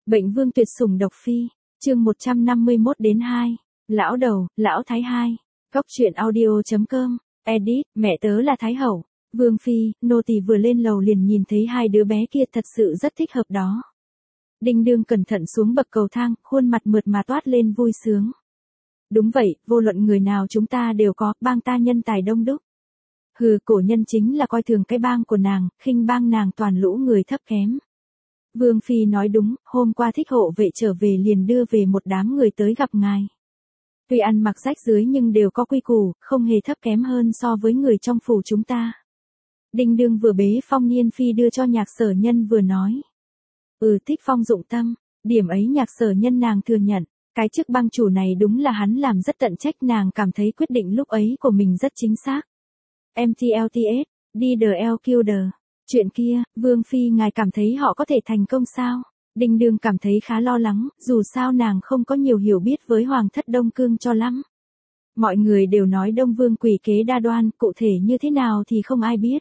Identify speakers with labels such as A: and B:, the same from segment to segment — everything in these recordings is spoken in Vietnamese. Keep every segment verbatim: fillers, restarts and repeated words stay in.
A: Bệnh vương tuyệt sủng độc phi, chương một trăm năm mươi mốt đến hai. Lão đầu, lão thái hai. Góc truyện audio.com, edit, mẹ tớ là thái hậu. Vương phi, nô tỳ vừa lên lầu liền nhìn thấy hai đứa bé kia thật sự rất thích hợp đó. Đinh đương cẩn thận xuống bậc cầu thang, khuôn mặt mượt mà toát lên vui sướng. Đúng vậy, vô luận người nào chúng ta đều có, bang ta nhân tài đông đúc. Hừ, cổ nhân chính là coi thường cái bang của nàng, khinh bang nàng toàn lũ người thấp kém. Vương phi nói đúng, hôm qua thích hộ vệ trở về liền đưa về một đám người tới gặp ngài. Tuy ăn mặc rách rưới nhưng đều có quy củ, không hề thấp kém hơn so với người trong phủ chúng ta. Đinh đương vừa bế Phong Niên phi đưa cho Nhạc Sở Nhân vừa nói. Ừ, thích Phong dụng tâm, điểm ấy Nhạc Sở Nhân nàng thừa nhận, cái chức bang chủ này đúng là hắn làm rất tận trách, nàng cảm thấy quyết định lúc ấy của mình rất chính xác. em tê lờ tê ét, đi the L Killer. Chuyện kia, Vương phi ngài cảm thấy họ có thể thành công sao? Đinh đương cảm thấy khá lo lắng, dù sao nàng không có nhiều hiểu biết với Hoàng thất Đông Cương cho lắm. Mọi người đều nói Đông Vương quỷ kế đa đoan, cụ thể như thế nào thì không ai biết.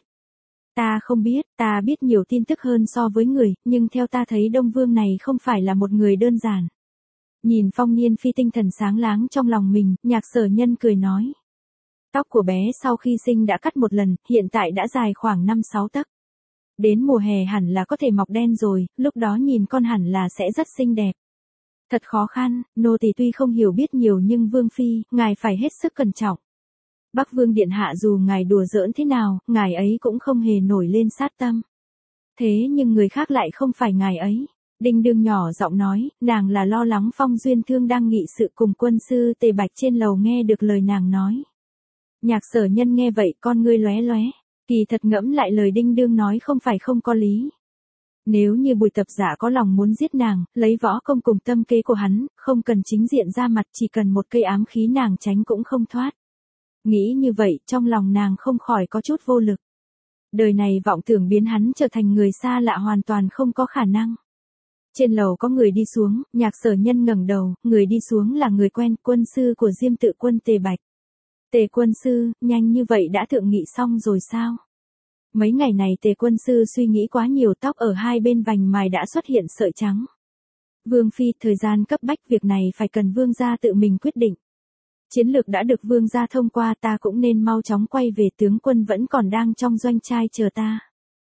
A: Ta không biết, ta biết nhiều tin tức hơn so với người, nhưng theo ta thấy Đông Vương này không phải là một người đơn giản. Nhìn Phong Niên phi tinh thần sáng láng trong lòng mình, Nhạc Sở Nhân cười nói. Tóc của bé sau khi sinh đã cắt một lần, hiện tại đã dài khoảng năm sáu tấc. Đến mùa hè hẳn là có thể mọc đen rồi, lúc đó nhìn con hẳn là sẽ rất xinh đẹp. Thật khó khăn, nô tỳ tuy không hiểu biết nhiều nhưng Vương phi, ngài phải hết sức cẩn trọng. Bắc Vương điện hạ dù ngài đùa giỡn thế nào, ngài ấy cũng không hề nổi lên sát tâm. Thế nhưng người khác lại không phải ngài ấy. Đinh đương nhỏ giọng nói, nàng là lo lắng Phong Duyên Thương đang nghị sự cùng quân sư Tề Bạch trên lầu nghe được lời nàng nói. Nhạc Sở Nhân nghe vậy con ngươi lóe lóe. Kỳ thật ngẫm lại lời đinh đương nói không phải không có lý. Nếu như Bùi Tập Giả có lòng muốn giết nàng, lấy võ công cùng tâm kế của hắn, không cần chính diện ra mặt, chỉ cần một cây ám khí nàng tránh cũng không thoát. Nghĩ như vậy, trong lòng nàng không khỏi có chút vô lực. Đời này vọng tưởng biến hắn trở thành người xa lạ hoàn toàn không có khả năng. Trên lầu có người đi xuống, Nhạc Sở Nhân ngẩng đầu, người đi xuống là người quen, quân sư của Diêm Tự quân Tề Bạch. Tề quân sư, nhanh như vậy đã thượng nghị xong rồi sao? Mấy ngày này Tề quân sư suy nghĩ quá nhiều, tóc ở hai bên vành mày đã xuất hiện sợi trắng. Vương phi, thời gian cấp bách, việc này phải cần vương gia tự mình quyết định. Chiến lược đã được vương gia thông qua, ta cũng nên mau chóng quay về, tướng quân vẫn còn đang trong doanh trai chờ ta.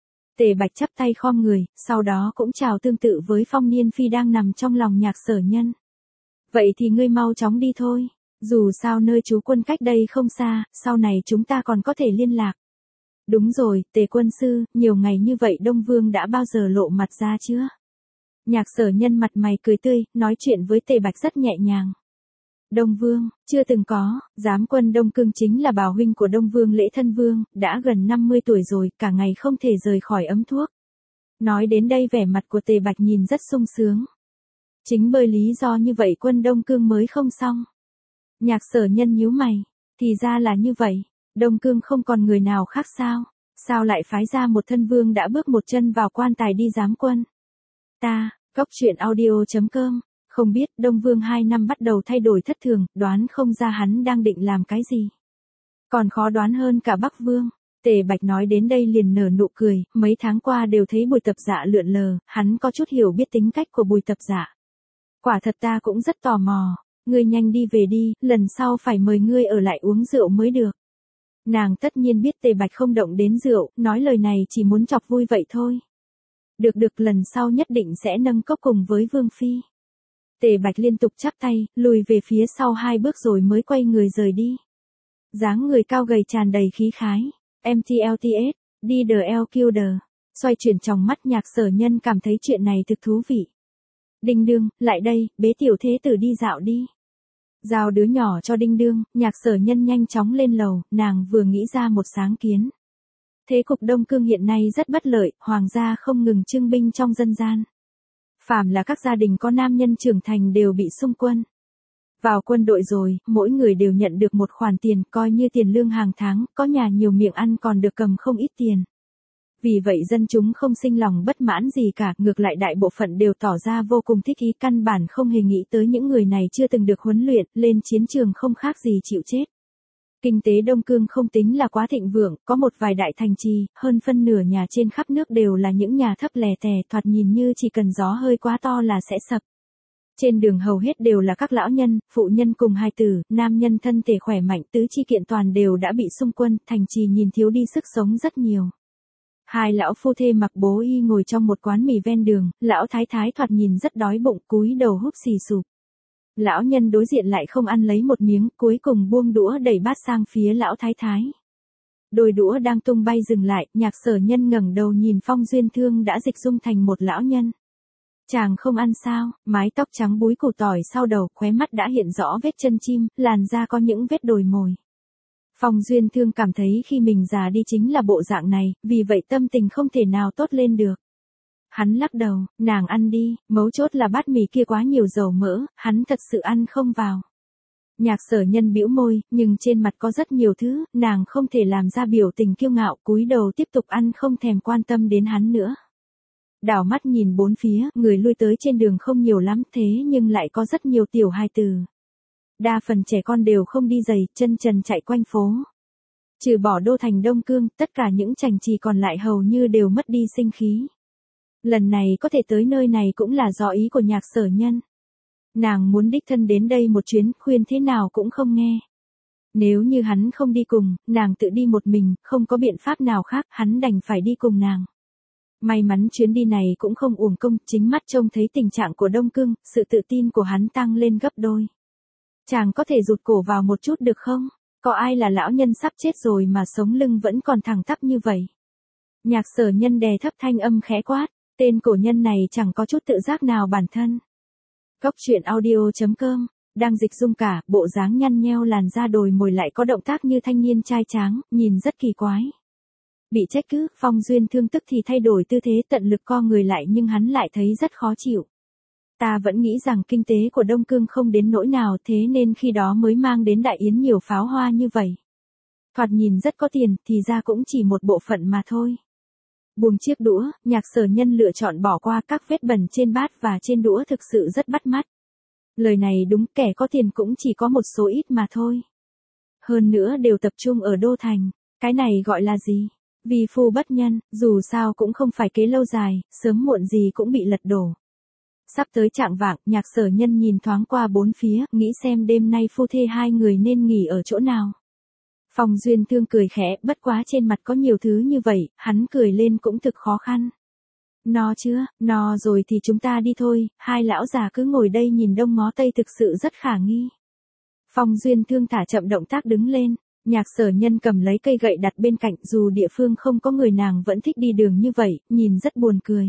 A: Tề Bạch chắp tay khom người, sau đó cũng chào tương tự với Phong Niên phi đang nằm trong lòng Nhạc Sở Nhân. Vậy thì ngươi mau chóng đi thôi. Dù sao nơi trú quân cách đây không xa, sau này chúng ta còn có thể liên lạc. Đúng rồi, Tề quân sư, nhiều ngày như vậy Đông Vương đã bao giờ lộ mặt ra chưa? Nhạc Sở Nhân mặt mày cười tươi, nói chuyện với Tề Bạch rất nhẹ nhàng. Đông Vương, chưa từng có, giám quân Đông Cương chính là bảo huynh của Đông Vương Lễ Thân Vương, đã gần năm mươi tuổi rồi, cả ngày không thể rời khỏi ấm thuốc. Nói đến đây vẻ mặt của Tề Bạch nhìn rất sung sướng. Chính bởi lý do như vậy quân Đông Cương mới không xong. Nhạc Sở Nhân nhíu mày, thì ra là như vậy, Đông Cương không còn người nào khác sao, sao lại phái ra một thân vương đã bước một chân vào quan tài đi giám quân. Ta, góc truyện audio.com, không biết Đông Vương hai năm bắt đầu thay đổi thất thường, đoán không ra hắn đang định làm cái gì. Còn khó đoán hơn cả Bắc Vương. Tề Bạch nói đến đây liền nở nụ cười, mấy tháng qua đều thấy Bùi Tập Dạ lượn lờ, hắn có chút hiểu biết tính cách của Bùi Tập Dạ. Quả thật ta cũng rất tò mò. Ngươi nhanh đi về đi, lần sau phải mời ngươi ở lại uống rượu mới được. Nàng tất nhiên biết Tề Bạch không động đến rượu, nói lời này chỉ muốn chọc vui vậy thôi. Được được, lần sau nhất định sẽ nâng cốc cùng với Vương phi. Tề Bạch liên tục chắp tay, lùi về phía sau hai bước rồi mới quay người rời đi. Dáng người cao gầy tràn đầy khí khái. em tê lờ tê ét, đi the L Killer. Xoay chuyển trong mắt Nhạc Sở Nhân cảm thấy chuyện này thực thú vị. Đinh đương, lại đây, bế tiểu thế tử đi dạo đi. Giao đứa nhỏ cho Đinh đương, Nhạc Sở Nhân nhanh chóng lên lầu, nàng vừa nghĩ ra một sáng kiến. Thế cục Đông Cương hiện nay rất bất lợi, hoàng gia không ngừng trưng binh trong dân gian. Phàm là các gia đình có nam nhân trưởng thành đều bị xung quân. Vào quân đội rồi, mỗi người đều nhận được một khoản tiền, coi như tiền lương hàng tháng, có nhà nhiều miệng ăn còn được cầm không ít tiền. Vì vậy dân chúng không sinh lòng bất mãn gì cả, ngược lại đại bộ phận đều tỏ ra vô cùng thích ý, căn bản không hề nghĩ tới những người này chưa từng được huấn luyện, lên chiến trường không khác gì chịu chết. Kinh tế Đông Cương không tính là quá thịnh vượng, có một vài đại thành trì, hơn phân nửa nhà trên khắp nước đều là những nhà thấp lè tè, thoạt nhìn như chỉ cần gió hơi quá to là sẽ sập. Trên đường hầu hết đều là các lão nhân, phụ nhân cùng hài tử, nam nhân thân thể khỏe mạnh tứ chi kiện toàn đều đã bị xung quân, thành trì nhìn thiếu đi sức sống rất nhiều. Hai lão phu thê mặc bố y ngồi trong một quán mì ven đường, lão thái thái thoạt nhìn rất đói bụng, cúi đầu húp xì sụp. Lão nhân đối diện lại không ăn lấy một miếng, cuối cùng buông đũa đẩy bát sang phía lão thái thái. Đôi đũa đang tung bay dừng lại, Nhạc Sở Nhân ngẩng đầu nhìn Phong Duyên Thương đã dịch dung thành một lão nhân. Chàng không ăn sao? Mái tóc trắng búi củ tỏi sau đầu, khóe mắt đã hiện rõ vết chân chim, làn da có những vết đồi mồi. Phong Duyên Thương cảm thấy khi mình già đi chính là bộ dạng này, vì vậy tâm tình không thể nào tốt lên được. Hắn lắc đầu, nàng ăn đi, mấu chốt là bát mì kia quá nhiều dầu mỡ, hắn thật sự ăn không vào. Nhạc Sở Nhân bĩu môi, nhưng trên mặt có rất nhiều thứ, nàng không thể làm ra biểu tình kiêu ngạo, cúi đầu tiếp tục ăn không thèm quan tâm đến hắn nữa. Đảo mắt nhìn bốn phía, người lui tới trên đường không nhiều lắm, thế nhưng lại có rất nhiều tiểu hài tử. Đa phần trẻ con đều không đi giày, chân trần chạy quanh phố. Trừ bỏ đô thành Đông Cương, tất cả những chành trì còn lại hầu như đều mất đi sinh khí. Lần này có thể tới nơi này cũng là do ý của Nhạc Sở Nhân. Nàng muốn đích thân đến đây một chuyến, khuyên thế nào cũng không nghe. Nếu như hắn không đi cùng, nàng tự đi một mình, không có biện pháp nào khác, hắn đành phải đi cùng nàng. May mắn chuyến đi này cũng không uổng công, chính mắt trông thấy tình trạng của Đông Cương, sự tự tin của hắn tăng lên gấp đôi. Chàng có thể rụt cổ vào một chút được không? Có ai là lão nhân sắp chết rồi mà sống lưng vẫn còn thẳng tắp như vậy? Nhạc Sở Nhân đè thấp thanh âm khẽ quát, tên cổ nhân này chẳng có chút tự giác nào bản thân. Cốc truyện audio chấm com, đang dịch dung cả, bộ dáng nhăn nheo làn da đồi mồi lại có động tác như thanh niên trai tráng, nhìn rất kỳ quái. Bị trách cứ, Phong Duyên Thương tức thì thay đổi tư thế tận lực co người lại nhưng hắn lại thấy rất khó chịu. Ta vẫn nghĩ rằng kinh tế của Đông Cương không đến nỗi nào thế nên khi đó mới mang đến đại yến nhiều pháo hoa như vậy. Thoạt nhìn rất có tiền, thì ra cũng chỉ một bộ phận mà thôi. Buông chiếc đũa, Nhạc Sở Nhân lựa chọn bỏ qua các vết bẩn trên bát và trên đũa thực sự rất bắt mắt. Lời này đúng, kẻ có tiền cũng chỉ có một số ít mà thôi. Hơn nữa đều tập trung ở đô thành, cái này gọi là gì? Vì phu bất nhân, dù sao cũng không phải kế lâu dài, sớm muộn gì cũng bị lật đổ. Sắp tới trạng vạng, Nhạc Sở Nhân nhìn thoáng qua bốn phía, nghĩ xem đêm nay phu thê hai người nên nghỉ ở chỗ nào. Phong Duyên Thương cười khẽ, bất quá trên mặt có nhiều thứ như vậy, hắn cười lên cũng thực khó khăn. No chưa, no rồi thì chúng ta đi thôi, hai lão già cứ ngồi đây nhìn đông ngó tây thực sự rất khả nghi. Phong Duyên Thương thả chậm động tác đứng lên, Nhạc Sở Nhân cầm lấy cây gậy đặt bên cạnh, dù địa phương không có người nàng vẫn thích đi đường như vậy, nhìn rất buồn cười.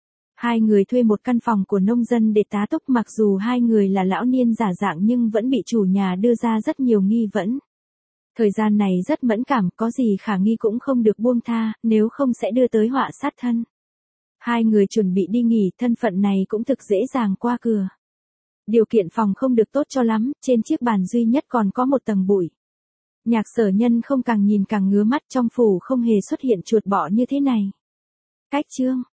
A: Hai người thuê một căn phòng của nông dân để tá túc, mặc dù hai người là lão niên giả dạng nhưng vẫn bị chủ nhà đưa ra rất nhiều nghi vấn. Thời gian này rất mẫn cảm, có gì khả nghi cũng không được buông tha, nếu không sẽ đưa tới họa sát thân. Hai người chuẩn bị đi nghỉ, thân phận này cũng thực dễ dàng qua cửa. Điều kiện phòng không được tốt cho lắm, trên chiếc bàn duy nhất còn có một tầng bụi. Nhạc Sở Nhân không càng nhìn càng ngứa mắt, trong phủ không hề xuất hiện chuột bọ như thế này. Cách chương